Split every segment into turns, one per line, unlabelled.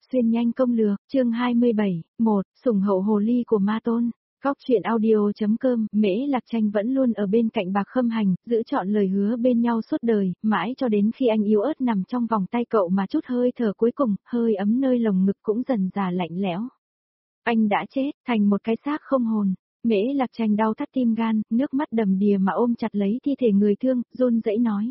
Xuyên nhanh công lược, chương 27, 1, sủng hậu hồ ly của ma tôn. Góc chuyện audio.com, Mễ Lạc Tranh vẫn luôn ở bên cạnh Bạc Khâm Hành, giữ trọn lời hứa bên nhau suốt đời, mãi cho đến khi anh yếu ớt nằm trong vòng tay cậu mà chút hơi thở cuối cùng, hơi ấm nơi lồng ngực cũng dần dà lạnh lẽo. Anh đã chết, thành một cái xác không hồn. Mễ Lạc Tranh đau thắt tim gan, nước mắt đầm đìa mà ôm chặt lấy thi thể người thương, run rẩy nói.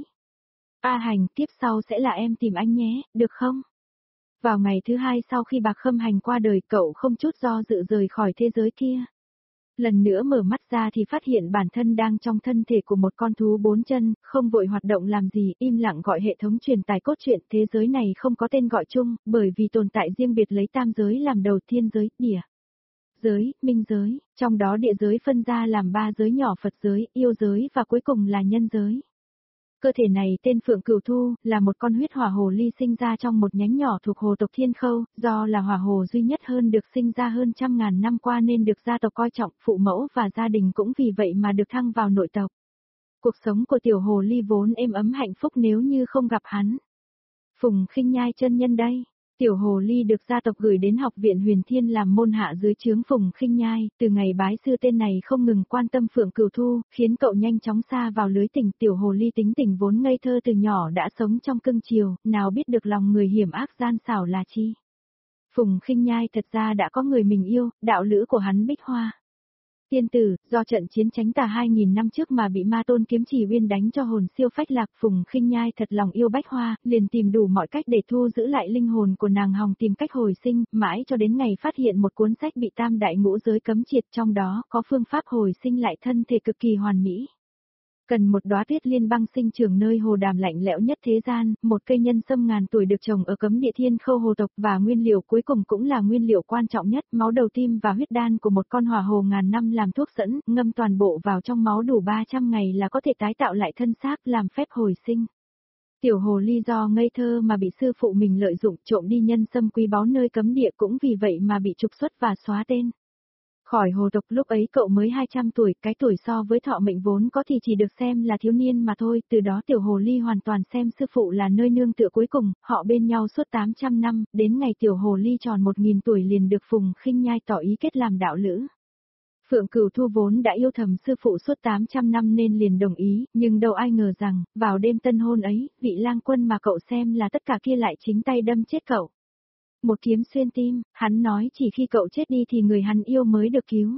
A Hành, kiếp sau sẽ là em tìm anh nhé, được không? Vào ngày thứ hai sau khi Bạc Khâm Hành qua đời, cậu không chút do dự rời khỏi thế giới kia. Lần nữa mở mắt ra thì phát hiện bản thân đang trong thân thể của một con thú bốn chân, không vội hoạt động làm gì, im lặng gọi hệ thống truyền tải cốt truyện. Thế giới này không có tên gọi chung, bởi vì tồn tại riêng biệt lấy tam giới làm đầu: thiên giới, địa giới, minh giới, trong đó địa giới phân ra làm 3 giới nhỏ: Phật giới, yêu giới và cuối cùng là nhân giới. Cơ thể này tên Phượng Cửu Thu, là một con huyết hỏa hồ ly sinh ra trong một nhánh nhỏ thuộc hồ tộc Thiên Khâu, do là hỏa hồ duy nhất hơn được sinh ra hơn 100.000 năm qua nên được gia tộc coi trọng, phụ mẫu và gia đình cũng vì vậy mà được thăng vào nội tộc. Cuộc sống của tiểu hồ ly vốn êm ấm hạnh phúc nếu như không gặp hắn. Phùng Khinh Nhai chân nhân đây. Tiểu hồ ly được gia tộc gửi đến học viện Huyền Thiên làm môn hạ dưới trướng Phùng Khinh Nhai, từ ngày bái sư tên này không ngừng quan tâm Phượng Cửu Thu, khiến cậu nhanh chóng sa vào lưới tình. Tiểu hồ ly tính tình vốn ngây thơ từ nhỏ đã sống trong cưng chiều, nào biết được lòng người hiểm ác gian xảo là chi. Phùng Khinh Nhai thật ra đã có người mình yêu, đạo lữ của hắn Bích Hoa tiên tử, do trận chiến Chánh Tà 2000 năm trước mà bị ma tôn Kiếm Chỉ Uyên đánh cho hồn siêu phách lạc. Phùng Khinh Nhai thật lòng yêu Bách Hoa, liền tìm đủ mọi cách để thu giữ lại linh hồn của nàng, hòng tìm cách hồi sinh, mãi cho đến ngày phát hiện một cuốn sách bị tam đại ngũ giới cấm triệt, trong đó có phương pháp hồi sinh lại thân thể cực kỳ hoàn mỹ. Cần một đóa tuyết liên băng sinh trưởng nơi hồ đàm lạnh lẽo nhất thế gian, một cây nhân sâm ngàn tuổi được trồng ở cấm địa Thiên Khâu hồ tộc, và nguyên liệu cuối cùng cũng là nguyên liệu quan trọng nhất, máu đầu tim và huyết đan của một con hỏa hồ ngàn năm làm thuốc dẫn, ngâm toàn bộ vào trong máu đủ 300 ngày là có thể tái tạo lại thân xác, làm phép hồi sinh. Tiểu hồ ly do ngây thơ mà bị sư phụ mình lợi dụng trộm đi nhân sâm quý báu nơi cấm địa, cũng vì vậy mà bị trục xuất và xóa tên khỏi hồ tộc. Lúc ấy cậu mới 200 tuổi, cái tuổi so với thọ mệnh vốn có thì chỉ được xem là thiếu niên mà thôi. Từ đó tiểu hồ ly hoàn toàn xem sư phụ là nơi nương tựa cuối cùng, họ bên nhau suốt 800 năm, đến ngày tiểu hồ ly tròn 1000 tuổi liền được Phùng Khinh Nhai tỏ ý kết làm đạo lữ. Phượng Cửu Thu vốn đã yêu thầm sư phụ suốt 800 năm nên liền đồng ý, nhưng đâu ai ngờ rằng, vào đêm tân hôn ấy, vị lang quân mà cậu xem là tất cả kia lại chính tay đâm chết cậu. Một kiếm xuyên tim, hắn nói chỉ khi cậu chết đi thì người hắn yêu mới được cứu.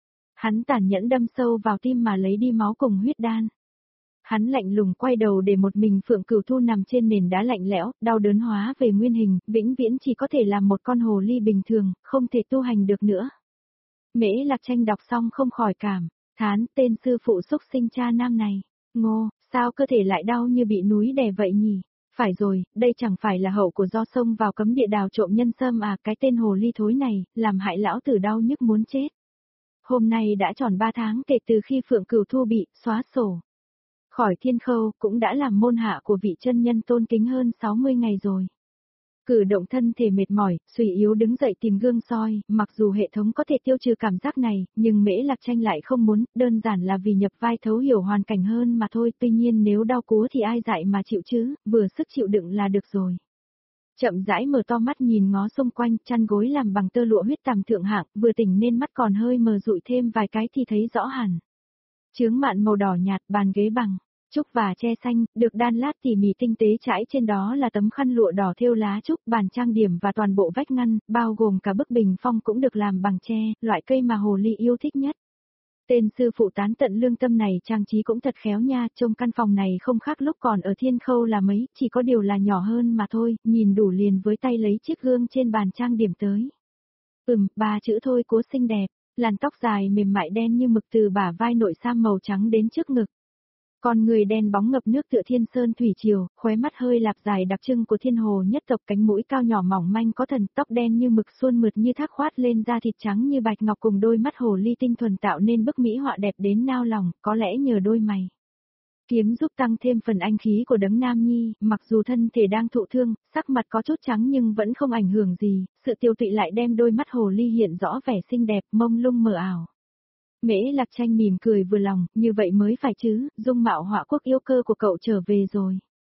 Hắn tàn nhẫn đâm sâu vào tim mà lấy đi máu cùng huyết đan. Hắn lạnh lùng quay đầu để một mình Phượng Cửu Thu nằm trên nền đá lạnh lẽo, đau đớn hóa về nguyên hình, vĩnh viễn chỉ có thể làm một con hồ ly bình thường, không thể tu hành được nữa. Mễ Lạc Tranh đọc xong không khỏi cảm thán, tên sư phụ xúc sinh cha nam này, ngô, sao cơ thể lại đau như bị núi đè vậy nhỉ? Phải rồi, đây chẳng phải là hậu của do xông vào cấm địa đào trộm nhân sâm à? Cái tên hồ ly thối này, làm hại lão tử đau nhức muốn chết. Hôm nay đã tròn 3 tháng kể từ khi Phượng Cửu Thu bị xóa sổ khỏi Thiên Khâu, cũng đã làm môn hạ của vị chân nhân tôn kính hơn 60 ngày rồi. Cử động thân thể mệt mỏi, suy yếu đứng dậy tìm gương soi, mặc dù hệ thống có thể tiêu trừ cảm giác này, nhưng Mễ Lạc Tranh lại không muốn, đơn giản là vì nhập vai thấu hiểu hoàn cảnh hơn mà thôi. Tuy nhiên nếu đau cú thì ai dạy mà chịu chứ, vừa sức chịu đựng là được rồi. Chậm rãi mở to mắt nhìn ngó xung quanh, chăn gối làm bằng tơ lụa huyết tằm thượng hạng, vừa tỉnh nên mắt còn hơi mờ dụi thêm vài cái thì thấy rõ hẳn. Chướng mạn màu đỏ nhạt, bàn ghế bằng trúc và tre xanh, được đan lát tỉ mỉ tinh tế, trải trên đó là tấm khăn lụa đỏ thêu lá trúc, bàn trang điểm và toàn bộ vách ngăn, bao gồm cả bức bình phong cũng được làm bằng tre, loại cây mà hồ ly yêu thích nhất. Tên sư phụ tán tận lương tâm này trang trí cũng thật khéo nha, trông căn phòng này không khác lúc còn ở Thiên Khâu là mấy, chỉ có điều là nhỏ hơn mà thôi, nhìn đủ liền với tay lấy chiếc gương trên bàn trang điểm tới. 3 chữ thôi cố xinh đẹp, làn tóc dài mềm mại đen như mực từ bả vai nội sam màu trắng đến trước ngực. Con người đen bóng ngập nước tựa thiên sơn thủy triều, khóe mắt hơi lạp dài đặc trưng của thiên hồ nhất tộc, cánh mũi cao nhỏ mỏng manh có thần, tóc đen như mực suôn mượt như thác khoát lên da thịt trắng như bạch ngọc, cùng đôi mắt hồ ly tinh thuần tạo nên bức mỹ họa đẹp đến nao lòng, có lẽ nhờ đôi mày kiếm giúp tăng thêm phần anh khí của đấng nam nhi. Mặc dù thân thể đang thụ thương, sắc mặt có chút trắng nhưng vẫn không ảnh hưởng gì, sự tiêu tụy lại đem đôi mắt hồ ly hiện rõ vẻ xinh đẹp, mông lung mờ ảo. Mễ Lạc Tranh mỉm cười vừa lòng, như vậy mới phải chứ, dung mạo họa quốc yêu cơ của cậu trở về rồi.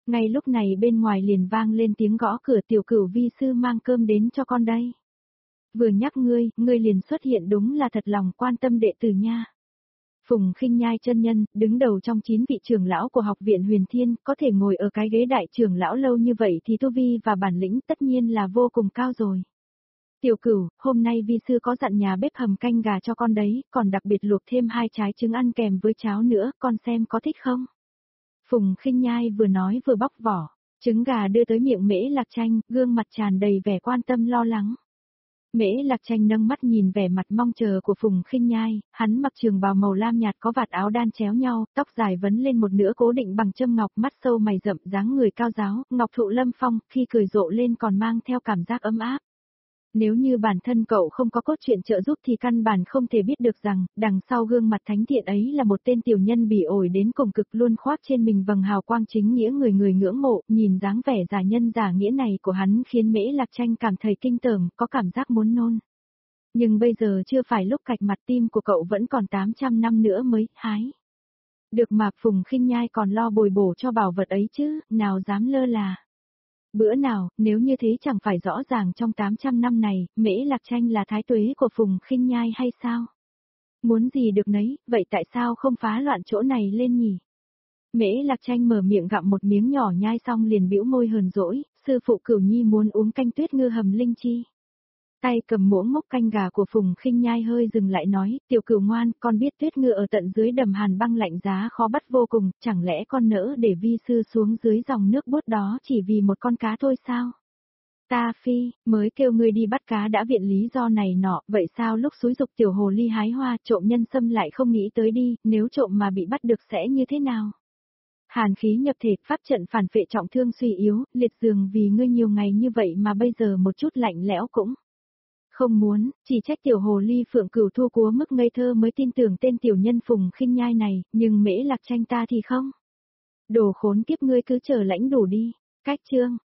Ngay lúc này bên ngoài liền vang lên tiếng gõ cửa, Tiểu Cửu vi sư mang cơm đến cho con đây. Vừa nhắc ngươi liền xuất hiện, đúng là thật lòng quan tâm đệ tử nha. Phùng Khinh Nhai chân nhân, đứng đầu trong 9 vị trưởng lão của học viện Huyền Thiên, có thể ngồi ở cái ghế đại trưởng lão lâu như vậy thì tu vi và bản lĩnh tất nhiên là vô cùng cao rồi. Tiểu Cửu, hôm nay vi sư có dặn nhà bếp hầm canh gà cho con đấy, còn đặc biệt luộc thêm 2 trái trứng ăn kèm với cháo nữa, con xem có thích không? Phùng Khinh Nhai vừa nói vừa bóc vỏ, trứng gà đưa tới miệng Mễ Lạc Tranh, gương mặt tràn đầy vẻ quan tâm lo lắng. Mễ Lạc Tranh nâng mắt nhìn vẻ mặt mong chờ của Phùng Khinh Nhai, hắn mặc trường bào màu lam nhạt có vạt áo đan chéo nhau, tóc dài vấn lên một nửa cố định bằng châm ngọc, mắt sâu mày rậm, dáng người cao giáo, ngọc thụ lâm phong, khi cười rộ lên còn mang theo cảm giác ấm áp. Nếu như bản thân cậu không có cốt truyện trợ giúp thì căn bản không thể biết được rằng, đằng sau gương mặt thánh thiện ấy là một tên tiểu nhân bỉ ổi đến cùng cực, luôn khoác trên mình vầng hào quang chính nghĩa người người ngưỡng mộ, nhìn dáng vẻ giả nhân giả nghĩa này của hắn khiến Mễ Lạc Tranh cảm thấy kinh tởm, có cảm giác muốn nôn. Nhưng bây giờ chưa phải lúc cạch mặt, tim của cậu vẫn còn 800 năm nữa mới hái. Được mà Phùng Khinh Nhai còn lo bồi bổ cho bảo vật ấy chứ, nào dám lơ là. Bữa nào, nếu như thế chẳng phải rõ ràng trong 800 năm này, Mễ Lạc Tranh là thái tuế của Phùng Khinh Nhai hay sao? Muốn gì được nấy, vậy tại sao không phá loạn chỗ này lên nhỉ? Mễ Lạc Tranh mở miệng gặm một miếng nhỏ nhai xong liền bĩu môi hờn dỗi, sư phụ Cửu Nhi muốn uống canh tuyết ngư hầm linh chi. Tay cầm muỗng múc canh gà của Phùng Khinh Nhai hơi dừng lại nói, Tiểu Cửu ngoan, con biết tuyết ngư ở tận dưới đầm hàn băng lạnh giá khó bắt vô cùng, chẳng lẽ con nỡ để vi sư xuống dưới dòng nước bốt đó chỉ vì một con cá thôi sao? Ta phi, mới kêu ngươi đi bắt cá đã viện lý do này nọ, vậy sao lúc xúi dục tiểu hồ ly hái hoa trộm nhân sâm lại không nghĩ tới đi, nếu trộm mà bị bắt được sẽ như thế nào? Hàn khí nhập thể, pháp trận phản phệ trọng thương suy yếu, liệt giường vì ngươi nhiều ngày như vậy mà bây giờ một chút lạnh lẽo cũng không muốn, chỉ trách tiểu hồ ly Phượng Cửu thua cúa mức ngây thơ mới tin tưởng tên tiểu nhân Phùng Khinh Nhai này, nhưng Mễ Lạc Tranh ta thì không. Đồ khốn kiếp, ngươi cứ chờ lãnh đủ đi. Cách chương